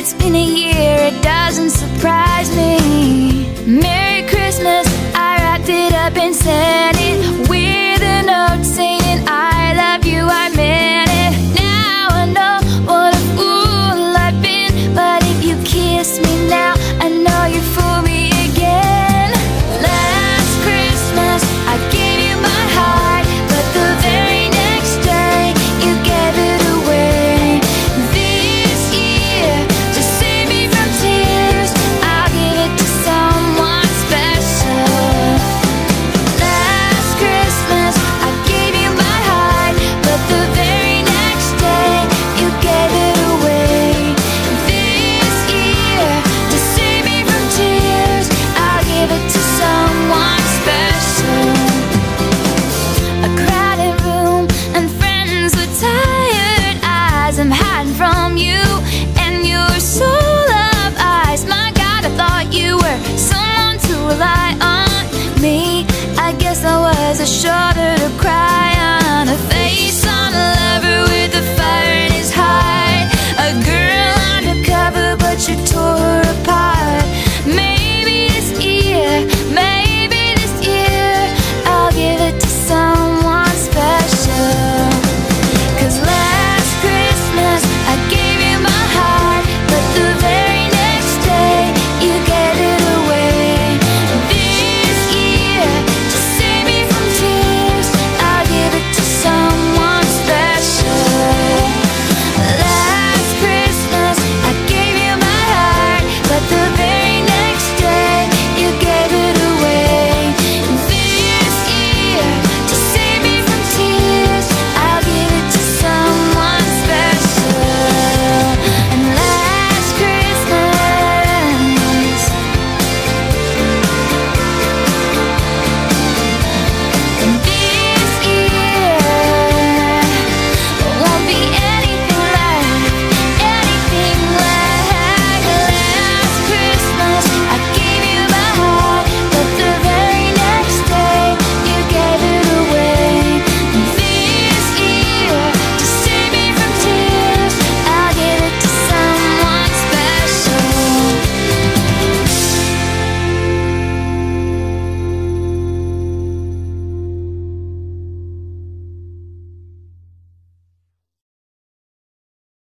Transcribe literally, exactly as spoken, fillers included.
It's been a year, it doesn't surprise me. Merry Christmas, I wrapped it up and sent it with a note saying I love you, I meant it. Now I know what a fool I've been, but if you kiss me now, I know you fool me again. Last Christmas, I gave you my heart, but the very next day, you gave it away. This year, to save me from tears, I'll give it to someone special. Last Christmas, I gave you my heart, but the very next day, you gave it away. This year, to save me from tears, I'll give it to someone special. A crowded room and friends with tired eyes. I'm hiding from you and your soul of eyes. My God, I thought you were someone to rely on. Me, I guess I was a shoulder to cry on, a face on.